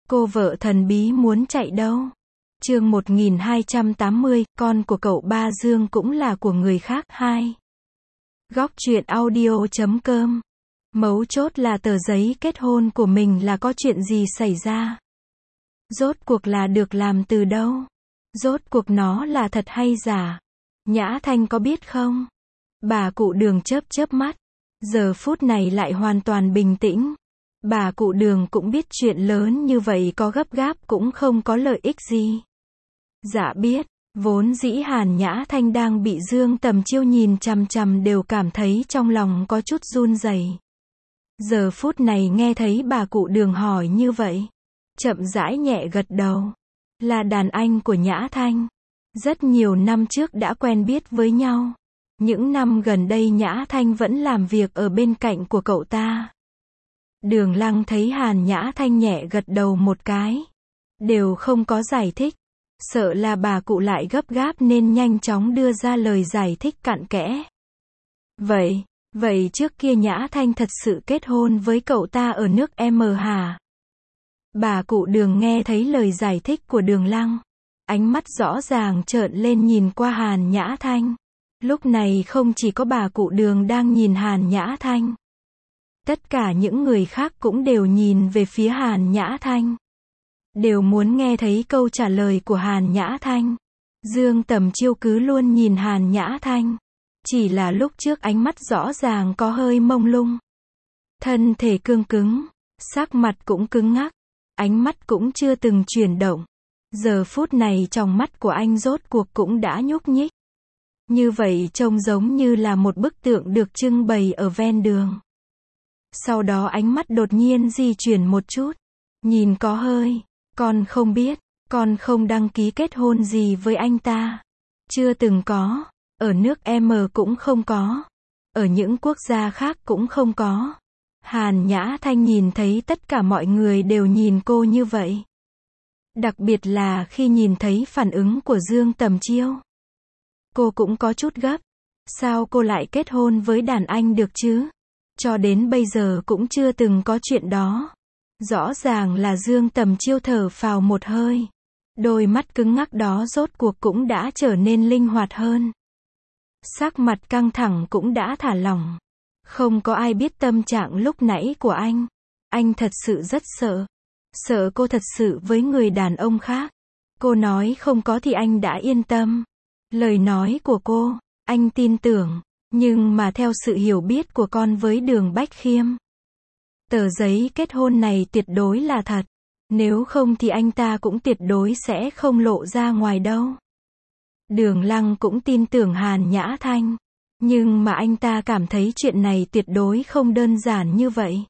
Cô vợ thần bí muốn chạy đâu? Chương 1280, con của cậu ba Dương cũng là của người khác. 2. Góc truyện audio.com. Mấu chốt là tờ giấy kết hôn của mình là có chuyện gì xảy ra? Rốt cuộc là được làm từ đâu? Rốt cuộc nó là thật hay giả? Nhã Thanh có biết không? Bà cụ Đường chớp chớp mắt. Giờ phút này lại hoàn toàn bình tĩnh. Bà cụ Đường cũng biết chuyện lớn như vậy có gấp gáp cũng không có lợi ích gì. Dạ biết, vốn dĩ Hàn Nhã Thanh đang bị Dương Tầm Chiêu nhìn chằm chằm đều cảm thấy trong lòng có chút run rẩy. Giờ phút này nghe thấy bà cụ Đường hỏi như vậy, chậm rãi nhẹ gật đầu. Là đàn anh của Nhã Thanh. Rất nhiều năm trước đã quen biết với nhau. Những năm gần đây Nhã Thanh vẫn làm việc ở bên cạnh của cậu ta. Đường Lăng thấy Hàn Nhã Thanh nhẹ gật đầu một cái, đều không có giải thích. Sợ là bà cụ lại gấp gáp nên nhanh chóng đưa ra lời giải thích cặn kẽ. Vậy trước kia Nhã Thanh thật sự kết hôn với cậu ta ở nước M hả? Bà cụ Đường nghe thấy lời giải thích của Đường Lăng, ánh mắt rõ ràng trợn lên nhìn qua Hàn Nhã Thanh. Lúc này không chỉ có bà cụ Đường đang nhìn Hàn Nhã Thanh. Tất cả những người khác cũng đều nhìn về phía Hàn Nhã Thanh. Đều muốn nghe thấy câu trả lời của Hàn Nhã Thanh. Dương Tầm Chiêu cứ luôn nhìn Hàn Nhã Thanh. Chỉ là lúc trước ánh mắt rõ ràng có hơi mông lung. Thân thể cương cứng, sắc mặt cũng cứng ngắc, ánh mắt cũng chưa từng chuyển động. Giờ phút này trong mắt của anh rốt cuộc cũng đã nhúc nhích. Như vậy trông giống như là một bức tượng được trưng bày ở ven đường. Sau đó ánh mắt đột nhiên di chuyển một chút. Nhìn có hơi, con không biết, con không đăng ký kết hôn gì với anh ta. Chưa từng có, ở nước M cũng không có, ở những quốc gia khác cũng không có. Hàn Nhã Thanh nhìn thấy tất cả mọi người đều nhìn cô như vậy. Đặc biệt là khi nhìn thấy phản ứng của Dương Tầm Chiêu. Cô cũng có chút gấp. Sao cô lại kết hôn với đàn anh được chứ? Cho đến bây giờ cũng chưa từng có chuyện đó. Rõ ràng là Dương Tầm Chiêu thở phào một hơi. Đôi mắt cứng ngắc đó rốt cuộc cũng đã trở nên linh hoạt hơn. Sắc mặt căng thẳng cũng đã thả lỏng. Không có ai biết tâm trạng lúc nãy của anh. Anh thật sự rất sợ. Sợ cô thật sự với người đàn ông khác. Cô nói không có thì anh đã yên tâm. Lời nói của cô, anh tin tưởng. Nhưng mà theo sự hiểu biết của con với Đường Bách Khiêm, tờ giấy kết hôn này tuyệt đối là thật. Nếu không thì anh ta cũng tuyệt đối sẽ không lộ ra ngoài đâu. Đường Lăng cũng tin tưởng Hàn Nhã Thanh. Nhưng mà anh ta cảm thấy chuyện này tuyệt đối không đơn giản như vậy.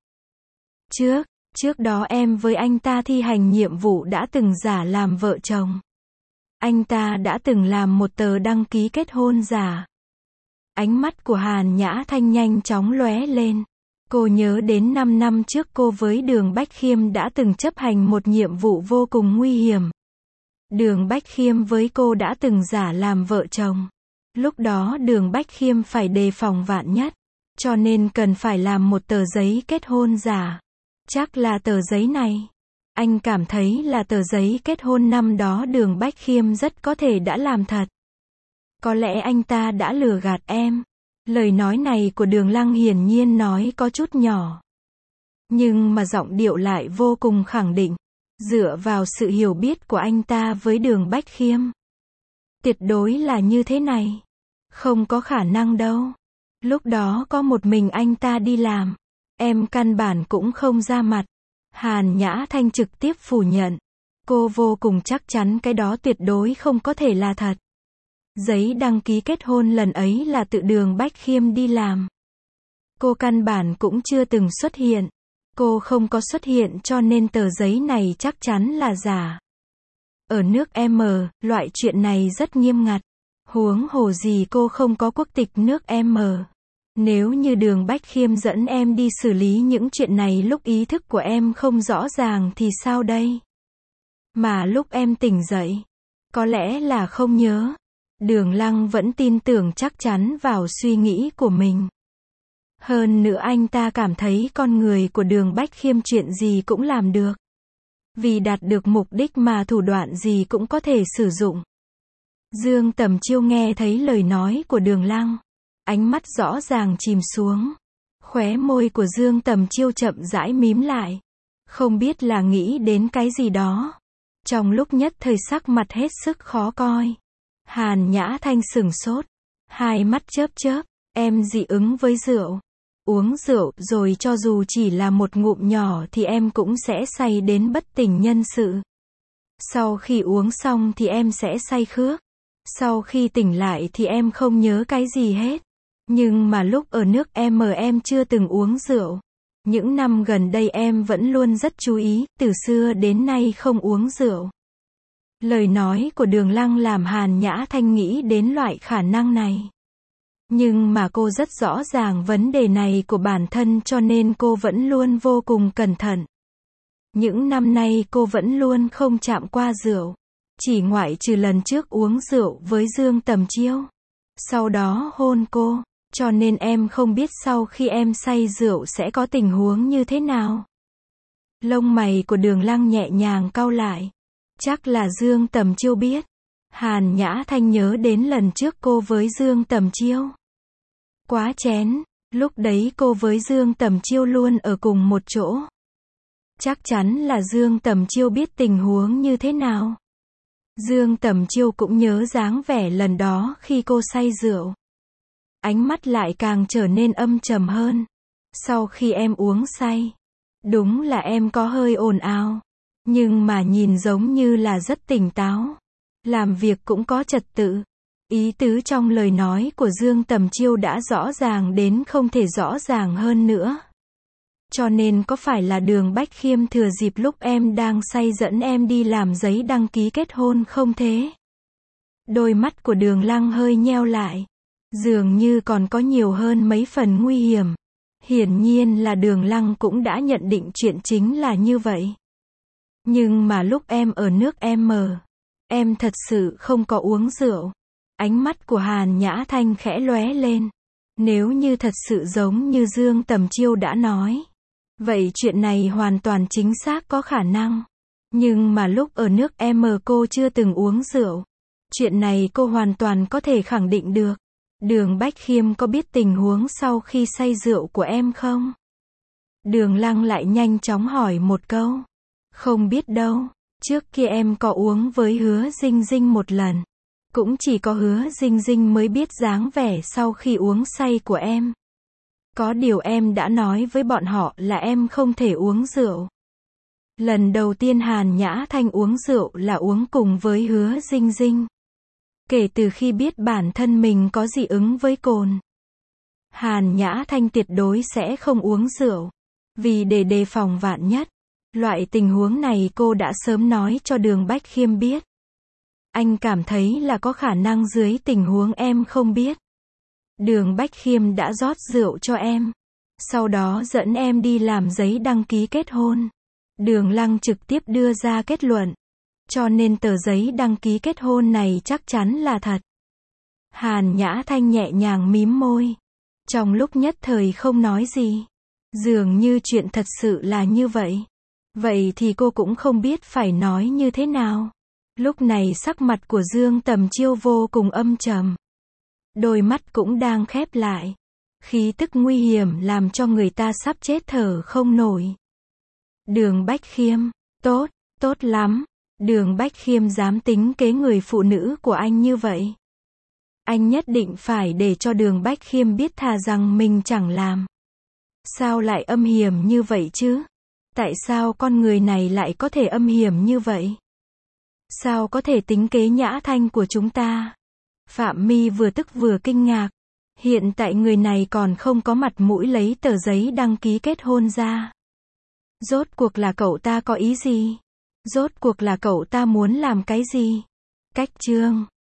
Trước đó em với anh ta thi hành nhiệm vụ đã từng giả làm vợ chồng. Anh ta đã từng làm một tờ đăng ký kết hôn giả. Ánh mắt của Hàn Nhã Thanh nhanh chóng lóe lên. Cô nhớ đến 5 năm trước cô với Đường Bách Khiêm đã từng chấp hành một nhiệm vụ vô cùng nguy hiểm. Đường Bách Khiêm với cô đã từng giả làm vợ chồng. Lúc đó Đường Bách Khiêm phải đề phòng vạn nhất, cho nên cần phải làm một tờ giấy kết hôn giả. Chắc là tờ giấy này. Anh cảm thấy là tờ giấy kết hôn năm đó Đường Bách Khiêm rất có thể đã làm thật. Có lẽ anh ta đã lừa gạt em. Lời nói này của Đường Lăng hiển nhiên nói có chút nhỏ. Nhưng mà giọng điệu lại vô cùng khẳng định. Dựa vào sự hiểu biết của anh ta với Đường Bách Khiêm. Tuyệt đối là như thế này. Không có khả năng đâu. Lúc đó có một mình anh ta đi làm. Em căn bản cũng không ra mặt. Hàn Nhã Thanh trực tiếp phủ nhận. Cô vô cùng chắc chắn cái đó tuyệt đối không có thể là thật. Giấy đăng ký kết hôn lần ấy là tự Đường Bách Khiêm đi làm. Cô căn bản cũng chưa từng xuất hiện. Cô không có xuất hiện cho nên tờ giấy này chắc chắn là giả. Ở nước M, loại chuyện này rất nghiêm ngặt. Huống hồ gì cô không có quốc tịch nước M. Nếu như Đường Bách Khiêm dẫn em đi xử lý những chuyện này lúc ý thức của em không rõ ràng thì sao đây? Mà lúc em tỉnh dậy, có lẽ là không nhớ. Đường Lăng vẫn tin tưởng chắc chắn vào suy nghĩ của mình. Hơn nữa anh ta cảm thấy con người của Đường Bách Khiêm chuyện gì cũng làm được. Vì đạt được mục đích mà thủ đoạn gì cũng có thể sử dụng. Dương Tầm Chiêu nghe thấy lời nói của Đường Lăng. Ánh mắt rõ ràng chìm xuống. Khóe môi của Dương Tầm Chiêu chậm rãi mím lại. Không biết là nghĩ đến cái gì đó. Trong lúc nhất thời sắc mặt hết sức khó coi. Hàn Nhã Thanh sửng sốt. Hai mắt chớp chớp. Em dị ứng với rượu. Uống rượu rồi cho dù chỉ là một ngụm nhỏ thì em cũng sẽ say đến bất tỉnh nhân sự. Sau khi uống xong thì em sẽ say khướt. Sau khi tỉnh lại thì em không nhớ cái gì hết. Nhưng mà lúc ở nước em chưa từng uống rượu. Những năm gần đây em vẫn luôn rất chú ý, từ xưa đến nay không uống rượu. Lời nói của Đường Lăng làm Hàn Nhã Thanh nghĩ đến loại khả năng này. Nhưng mà cô rất rõ ràng vấn đề này của bản thân cho nên cô vẫn luôn vô cùng cẩn thận. Những năm nay cô vẫn luôn không chạm qua rượu. Chỉ ngoại trừ lần trước uống rượu với Dương Tầm Chiêu. Sau đó hôn cô. Cho nên em không biết sau khi em say rượu sẽ có tình huống như thế nào. Lông mày của Đường Lăng nhẹ nhàng cau lại. Chắc là Dương Tầm Chiêu biết. Hàn Nhã Thanh nhớ đến lần trước cô với Dương Tầm Chiêu. Quá chén. Lúc đấy cô với Dương Tầm Chiêu luôn ở cùng một chỗ. Chắc chắn là Dương Tầm Chiêu biết tình huống như thế nào. Dương Tầm Chiêu cũng nhớ dáng vẻ lần đó khi cô say rượu. Ánh mắt lại càng trở nên âm trầm hơn. Sau khi em uống say, đúng là em có hơi ồn ào. Nhưng mà nhìn giống như là rất tỉnh táo. Làm việc cũng có trật tự. Ý tứ trong lời nói của Dương Tầm Chiêu đã rõ ràng đến không thể rõ ràng hơn nữa. Cho nên có phải là Đường Bách Khiêm thừa dịp lúc em đang say dẫn em đi làm giấy đăng ký kết hôn không thế? Đôi mắt của Đường Lăng hơi nheo lại. Dường như còn có nhiều hơn mấy phần nguy hiểm. Hiển nhiên là Đường Lăng cũng đã nhận định chuyện chính là như vậy. Nhưng mà lúc em ở nước em thật sự không có uống rượu. Ánh mắt của Hàn Nhã Thanh khẽ lóe lên. Nếu như thật sự giống như Dương Tầm Chiêu đã nói. Vậy chuyện này hoàn toàn chính xác có khả năng. Nhưng mà lúc ở nước cô chưa từng uống rượu. Chuyện này cô hoàn toàn có thể khẳng định được. Đường Bách Khiêm có biết tình huống sau khi say rượu của em không? Đường Lăng lại nhanh chóng hỏi một câu. Không biết đâu. Trước kia em có uống với Hứa Dinh Dinh một lần. Cũng chỉ có Hứa Dinh Dinh mới biết dáng vẻ sau khi uống say của em. Có điều em đã nói với bọn họ là em không thể uống rượu. Lần đầu tiên Hàn Nhã Thanh uống rượu là uống cùng với Hứa Dinh Dinh. Kể từ khi biết bản thân mình có dị ứng với cồn. Hàn Nhã Thanh tuyệt đối sẽ không uống rượu. Vì để đề phòng vạn nhất. Loại tình huống này cô đã sớm nói cho Đường Bách Khiêm biết. Anh cảm thấy là có khả năng dưới tình huống em không biết. Đường Bách Khiêm đã rót rượu cho em. Sau đó dẫn em đi làm giấy đăng ký kết hôn. Đường Lăng trực tiếp đưa ra kết luận. Cho nên tờ giấy đăng ký kết hôn này chắc chắn là thật. Hàn Nhã Thanh nhẹ nhàng mím môi. Trong lúc nhất thời không nói gì. Dường như chuyện thật sự là như vậy. Vậy thì cô cũng không biết phải nói như thế nào. Lúc này sắc mặt của Dương Tầm Chiêu vô cùng âm trầm. Đôi mắt cũng đang khép lại. Khí tức nguy hiểm làm cho người ta sắp chết thở không nổi. Đường Bách Khiêm, tốt, tốt lắm. Đường Bách Khiêm dám tính kế người phụ nữ của anh như vậy. Anh nhất định phải để cho Đường Bách Khiêm biết thà rằng mình chẳng làm. Sao lại âm hiểm như vậy chứ? Tại sao con người này lại có thể âm hiểm như vậy? Sao có thể tính kế Nhã Thanh của chúng ta? Phạm Mi vừa tức vừa kinh ngạc. Hiện tại người này còn không có mặt mũi lấy tờ giấy đăng ký kết hôn ra. Rốt cuộc là cậu ta có ý gì? Rốt cuộc là cậu ta muốn làm cái gì? Cách chương